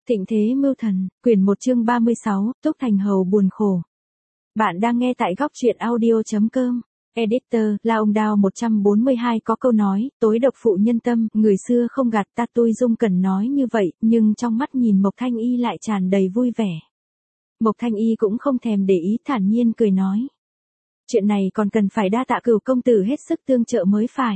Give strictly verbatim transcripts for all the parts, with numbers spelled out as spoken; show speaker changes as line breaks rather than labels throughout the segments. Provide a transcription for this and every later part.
Thịnh thế mưu thần, quyển một chương ba mươi sáu, Túc Thành Hầu buồn khổ. Bạn đang nghe tại góc truyện audio.com. Editor, La Ông Đao một trăm bốn mươi hai có câu nói, tối độc phụ nhân tâm, người xưa không gạt ta. Tôi Dung Cẩn nói như vậy, nhưng trong mắt nhìn Mộc Thanh Y lại tràn đầy vui vẻ. Mộc Thanh Y cũng không thèm để ý, thản nhiên cười nói. Chuyện này còn cần phải đa tạ Cửu công tử hết sức tương trợ mới phải.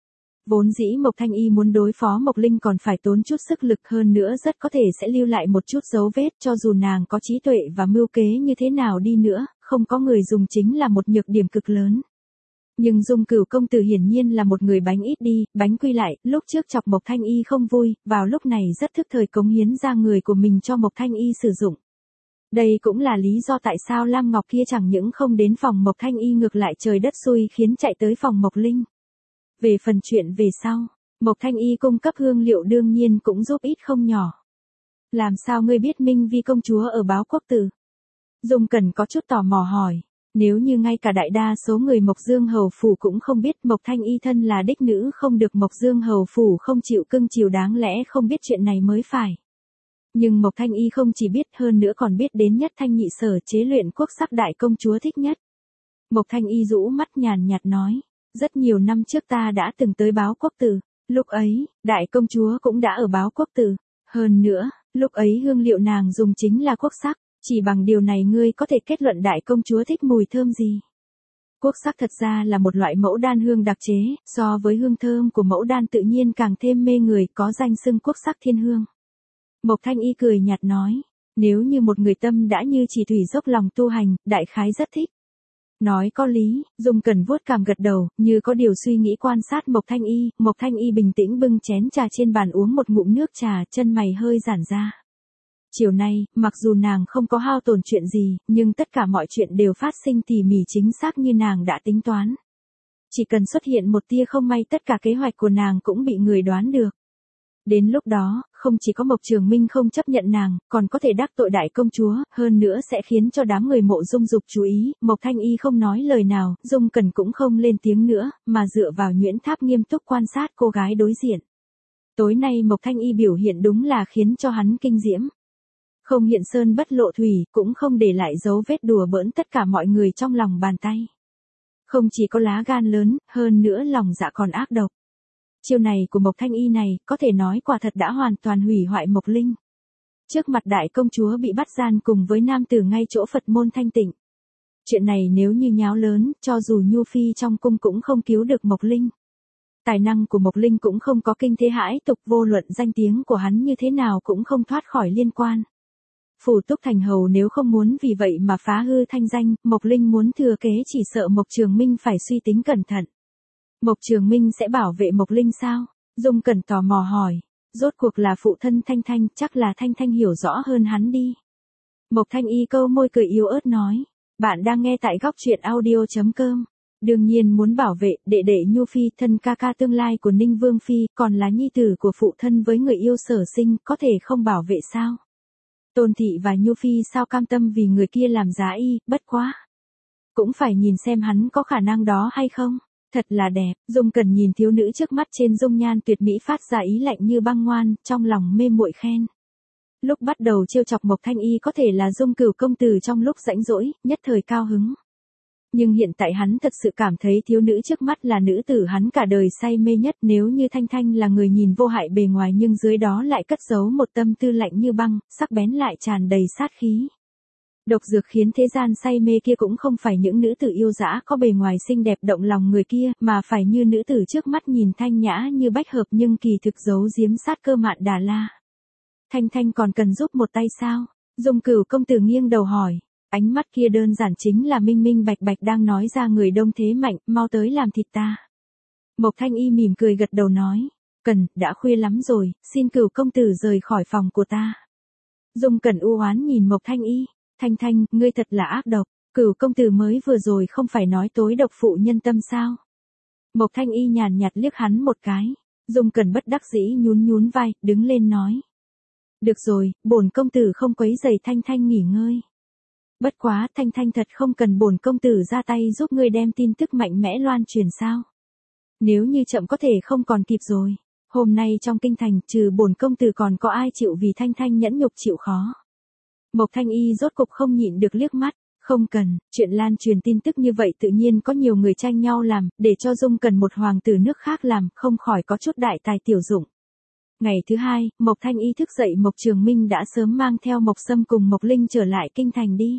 Vốn dĩ Mộc Thanh Y muốn đối phó Mộc Linh còn phải tốn chút sức lực, hơn nữa rất có thể sẽ lưu lại một chút dấu vết, cho dù nàng có trí tuệ và mưu kế như thế nào đi nữa, không có người dùng chính là một nhược điểm cực lớn. Nhưng Dung Cửu công tử hiển nhiên là một người bánh ít đi, bánh quy lại, lúc trước chọc Mộc Thanh Y không vui, vào lúc này rất thức thời cống hiến ra người của mình cho Mộc Thanh Y sử dụng. Đây cũng là lý do tại sao Lam Ngọc kia chẳng những không đến phòng Mộc Thanh Y ngược lại trời đất xui khiến chạy tới phòng Mộc Linh. Về phần chuyện về sau, Mộc Thanh Y cung cấp hương liệu đương nhiên cũng giúp ít không nhỏ. Làm sao ngươi biết Minh Vi công chúa ở Báo Quốc Tử? Dung Cẩn có chút tò mò hỏi. Nếu như ngay cả đại đa số người Mộc Dương Hầu Phủ cũng không biết, Mộc Thanh Y thân là đích nữ không được Mộc Dương Hầu Phủ không chịu cưng chiều đáng lẽ không biết chuyện này mới phải. Nhưng Mộc Thanh Y không chỉ biết, hơn nữa còn biết đến Nhất Thanh Nhị Sở chế luyện quốc sắc đại công chúa thích nhất. Mộc Thanh Y rũ mắt nhàn nhạt nói. Rất nhiều năm trước ta đã từng tới Báo Quốc Tử, lúc ấy, đại công chúa cũng đã ở Báo Quốc Tử. Hơn nữa, lúc ấy hương liệu nàng dùng chính là quốc sắc, chỉ bằng điều này ngươi có thể kết luận đại công chúa thích mùi thơm gì. Quốc sắc thật ra là một loại mẫu đan hương đặc chế, so với hương thơm của mẫu đan tự nhiên càng thêm mê người, có danh xưng quốc sắc thiên hương. Mộc Thanh Y cười nhạt nói, nếu như một người tâm đã như chỉ thủy dốc lòng tu hành, đại khái rất thích. Nói có lý, Dung Cẩn vuốt cằm gật đầu, như có điều suy nghĩ quan sát Mộc Thanh Y. Mộc Thanh Y bình tĩnh bưng chén trà trên bàn uống một ngụm nước trà, chân mày hơi giãn ra. Chiều nay, mặc dù nàng không có hao tổn chuyện gì, nhưng tất cả mọi chuyện đều phát sinh tỉ mỉ chính xác như nàng đã tính toán. Chỉ cần xuất hiện một tia không may, tất cả kế hoạch của nàng cũng bị người đoán được. Đến lúc đó, không chỉ có Mộc Trường Minh không chấp nhận nàng, còn có thể đắc tội đại công chúa, hơn nữa sẽ khiến cho đám người Mộ Dung Dục chú ý. Mộc Thanh Y không nói lời nào, Dung Cẩn cũng không lên tiếng nữa, mà dựa vào Nhuyễn Tháp nghiêm túc quan sát cô gái đối diện. Tối nay Mộc Thanh Y biểu hiện đúng là khiến cho hắn kinh diễm. Không hiện sơn bất lộ thủy, cũng không để lại dấu vết đùa bỡn tất cả mọi người trong lòng bàn tay. Không chỉ có lá gan lớn, hơn nữa lòng dạ còn ác độc. Chiêu này của Mộc Thanh Y này, có thể nói quả thật đã hoàn toàn hủy hoại Mộc Linh. Trước mặt đại công chúa bị bắt gian cùng với nam tử ngay chỗ Phật môn thanh tịnh. Chuyện này nếu như nháo lớn, cho dù Nhu Phi trong cung cũng không cứu được Mộc Linh. Tài năng của Mộc Linh cũng không có kinh thế hãi tục, vô luận danh tiếng của hắn như thế nào cũng không thoát khỏi liên quan. Phủ Túc Thành Hầu nếu không muốn vì vậy mà phá hư thanh danh, Mộc Linh muốn thừa kế chỉ sợ Mộc Trường Minh phải suy tính cẩn thận. Mộc Trường Minh sẽ bảo vệ Mộc Linh sao? Dung Cẩn tò mò hỏi. Rốt cuộc là phụ thân Thanh Thanh, chắc là Thanh Thanh hiểu rõ hơn hắn đi. Mộc Thanh Y câu môi cười yếu ớt nói. Bạn đang nghe tại góc truyện audio.com. Đương nhiên muốn bảo vệ, đệ đệ Nhu Phi, thân ca ca tương lai của Ninh Vương Phi, còn là nhi tử của phụ thân với người yêu sở sinh, có thể không bảo vệ sao? Tôn Thị và Nhu Phi sao cam tâm vì người kia làm giá y, bất quá. Cũng phải nhìn xem hắn có khả năng đó hay không. Thật là đẹp, Dung Cẩn nhìn thiếu nữ trước mắt trên dung nhan tuyệt mỹ phát ra ý lạnh như băng ngoan, trong lòng mê muội khen. Lúc bắt đầu trêu chọc Mộc Thanh Y có thể là Dung Cửu công tử trong lúc rãnh rỗi, nhất thời cao hứng. Nhưng hiện tại hắn thật sự cảm thấy thiếu nữ trước mắt là nữ tử hắn cả đời say mê nhất. Nếu như Thanh Thanh là người nhìn vô hại bề ngoài nhưng dưới đó lại cất giấu một tâm tư lạnh như băng, sắc bén lại tràn đầy sát khí. Độc dược khiến thế gian say mê kia cũng không phải những nữ tử yêu dã có bề ngoài xinh đẹp động lòng người kia, mà phải như nữ tử trước mắt nhìn thanh nhã như bách hợp nhưng kỳ thực giấu giếm sát cơ Mạn Đà La. Thanh Thanh còn cần giúp một tay sao? Dung Cửu công tử nghiêng đầu hỏi. Ánh mắt kia đơn giản chính là minh minh bạch bạch đang nói ra người đông thế mạnh, mau tới làm thịt ta. Mộc Thanh Y mỉm cười gật đầu nói. Cần, đã khuya lắm rồi, xin Cửu công tử rời khỏi phòng của ta. Dung Cẩn u oán nhìn Mộc Thanh Y. Thanh Thanh, ngươi thật là ác độc, Cửu công tử mới vừa rồi không phải nói tối độc phụ nhân tâm sao? Mộc Thanh Y nhàn nhạt liếc hắn một cái, Dung Cẩn bất đắc dĩ nhún nhún vai, đứng lên nói. Được rồi, bổn công tử không quấy rầy Thanh Thanh nghỉ ngơi. Bất quá, Thanh Thanh thật không cần bổn công tử ra tay giúp ngươi đem tin tức mạnh mẽ loan truyền sao? Nếu như chậm có thể không còn kịp rồi. Hôm nay trong kinh thành, trừ bổn công tử còn có ai chịu vì Thanh Thanh nhẫn nhục chịu khó. Mộc Thanh Y rốt cục không nhịn được liếc mắt, không cần, chuyện lan truyền tin tức như vậy tự nhiên có nhiều người tranh nhau làm, để cho Dung cần một hoàng tử nước khác làm, không khỏi có chút đại tài tiểu dụng. Ngày thứ hai, Mộc Thanh Y thức dậy Mộc Trường Minh đã sớm mang theo Mộc Sâm cùng Mộc Linh trở lại kinh thành đi.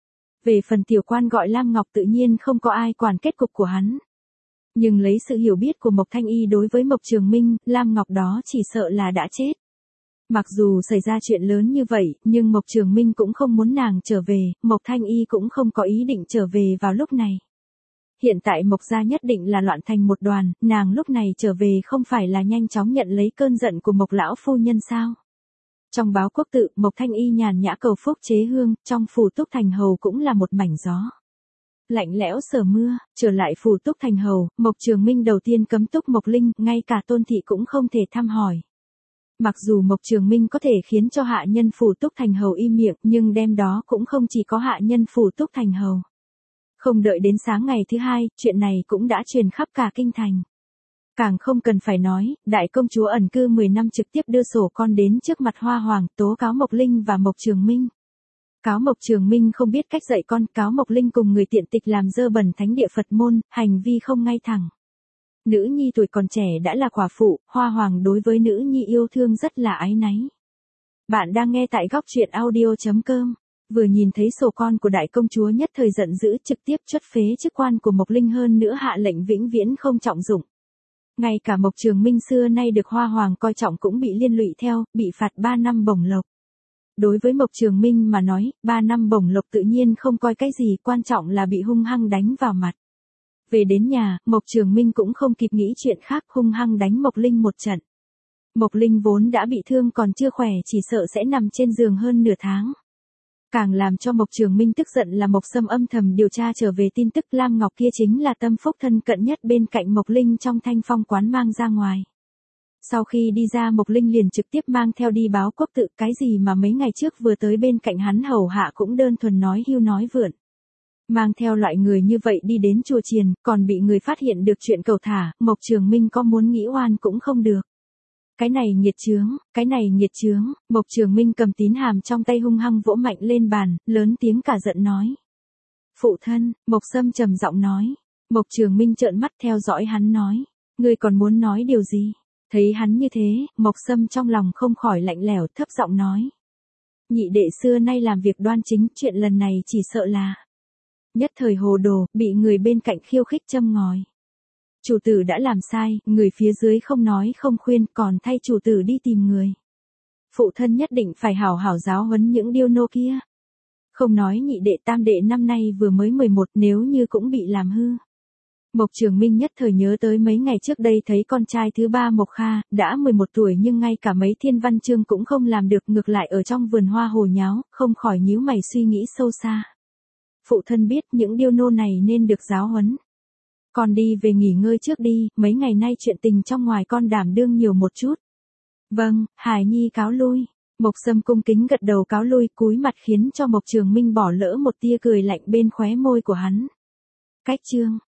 Về phần tiểu quan gọi Lam Ngọc tự nhiên không có ai quản kết cục của hắn. Nhưng lấy sự hiểu biết của Mộc Thanh Y đối với Mộc Trường Minh, Lam Ngọc đó chỉ sợ là đã chết. Mặc dù xảy ra chuyện lớn như vậy, nhưng Mộc Trường Minh cũng không muốn nàng trở về, Mộc Thanh Y cũng không có ý định trở về vào lúc này. Hiện tại Mộc gia nhất định là loạn thành một đoàn, nàng lúc này trở về không phải là nhanh chóng nhận lấy cơn giận của Mộc lão phu nhân sao? Trong báo quốc tự, Mộc Thanh Y nhàn nhã cầu phúc chế hương, trong phủ Túc Thành Hầu cũng là một mảnh gió. Lạnh lẽo sờ mưa, trở lại phủ Túc Thành Hầu, Mộc Trường Minh đầu tiên cấm túc Mộc Linh, ngay cả Tôn thị cũng không thể thăm hỏi. Mặc dù Mộc Trường Minh có thể khiến cho hạ nhân phủ Túc Thành Hầu im miệng, nhưng đêm đó cũng không chỉ có hạ nhân phủ Túc Thành Hầu. Không đợi đến sáng ngày thứ hai, chuyện này cũng đã truyền khắp cả kinh thành. Càng không cần phải nói, đại công chúa ẩn cư mười năm trực tiếp đưa sổ con đến trước mặt Hoa Hoàng, tố cáo Mộc Linh và Mộc Trường Minh. Cáo Mộc Trường Minh không biết cách dạy con, cáo Mộc Linh cùng người tiện tịch làm dơ bẩn thánh địa Phật môn, hành vi không ngay thẳng. Nữ nhi tuổi còn trẻ đã là quả phụ, Hoa Hoàng đối với nữ nhi yêu thương rất là áy náy. Bạn đang nghe tại góc truyện audio chấm com. Vừa nhìn thấy sổ con của đại công chúa nhất thời giận dữ, trực tiếp truất phế chức quan của Mộc Linh, hơn nữa hạ lệnh vĩnh viễn không trọng dụng. Ngay cả Mộc Trường Minh xưa nay được Hoa Hoàng coi trọng cũng bị liên lụy theo, bị phạt ba năm bổng lộc. Đối với Mộc Trường Minh mà nói, ba năm bổng lộc tự nhiên không coi cái gì, quan trọng là bị hung hăng đánh vào mặt. Về đến nhà, Mộc Trường Minh cũng không kịp nghĩ chuyện khác, hung hăng đánh Mộc Linh một trận. Mộc Linh vốn đã bị thương còn chưa khỏe, chỉ sợ sẽ nằm trên giường hơn nửa tháng. Càng làm cho Mộc Trường Minh tức giận là Mộc Sâm âm thầm điều tra trở về tin tức Lam Ngọc kia chính là tâm phúc thân cận nhất bên cạnh Mộc Linh trong Thanh Phong quán mang ra ngoài. Sau khi đi ra Mộc Linh liền trực tiếp mang theo đi báo quốc tự, cái gì mà mấy ngày trước vừa tới bên cạnh hắn hầu hạ cũng đơn thuần nói hưu nói vượn. Mang theo loại người như vậy đi đến chùa chiền, còn bị người phát hiện được chuyện cầu thả, Mộc Trường Minh có muốn nghĩ oan cũng không được. Cái này nghiệt chướng, cái này nghiệt chướng, Mộc Trường Minh cầm tín hàm trong tay hung hăng vỗ mạnh lên bàn, lớn tiếng cả giận nói. Phụ thân, Mộc Sâm trầm giọng nói. Mộc Trường Minh trợn mắt theo dõi hắn nói. Ngươi còn muốn nói điều gì? Thấy hắn như thế, Mộc Sâm trong lòng không khỏi lạnh lẽo, thấp giọng nói. Nhị đệ xưa nay làm việc đoan chính, chuyện lần này chỉ sợ là. Nhất thời hồ đồ, bị người bên cạnh khiêu khích châm ngòi. Chủ tử đã làm sai, người phía dưới không nói không khuyên, còn thay chủ tử đi tìm người. Phụ thân nhất định phải hảo hảo giáo huấn những điêu nô kia. Không nói nhị đệ tam đệ năm nay vừa mới mười một, nếu như cũng bị làm hư. Mộc Trường Minh nhất thời nhớ tới mấy ngày trước đây thấy con trai thứ ba Mộc Kha, đã mười một tuổi nhưng ngay cả mấy thiên văn chương cũng không làm được, ngược lại ở trong vườn hoa hồ nháo, không khỏi nhíu mày suy nghĩ sâu xa. Phụ thân biết những điêu nô này nên được giáo huấn. Con đi về nghỉ ngơi trước đi, mấy ngày nay chuyện tình trong ngoài con đảm đương nhiều một chút. Vâng, Hải Nhi cáo lui. Mộc Sâm cung kính gật đầu cáo lui, cúi mặt khiến cho Mộc Trường Minh bỏ lỡ một tia cười lạnh bên khóe môi của hắn. Cách chương